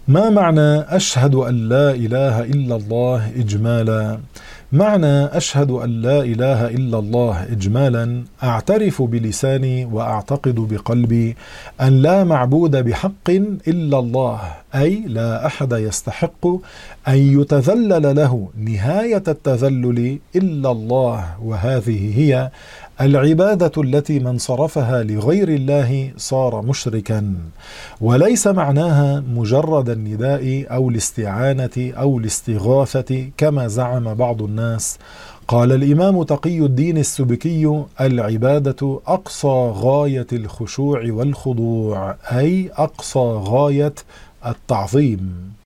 ما معنى أشهد أن لا إله إلا الله إجمالا؟ معنى أشهد أن لا إله إلا الله إجمالا: أعترف بلساني وأعتقد بقلبي أن لا معبود بحق إلا الله، أي لا أحد يستحق أن يتذلل له نهاية التذلل إلا الله، وهذه هي العبادة التي من صرفها لغير الله صار مشركا. وليس معناها مجرد النداء أو الاستعانة أو الاستغاثة كما زعم بعض الناس. قال الإمام تقي الدين السبكي: العبادة أقصى غاية الخشوع والخضوع، أي أقصى غاية التعظيم.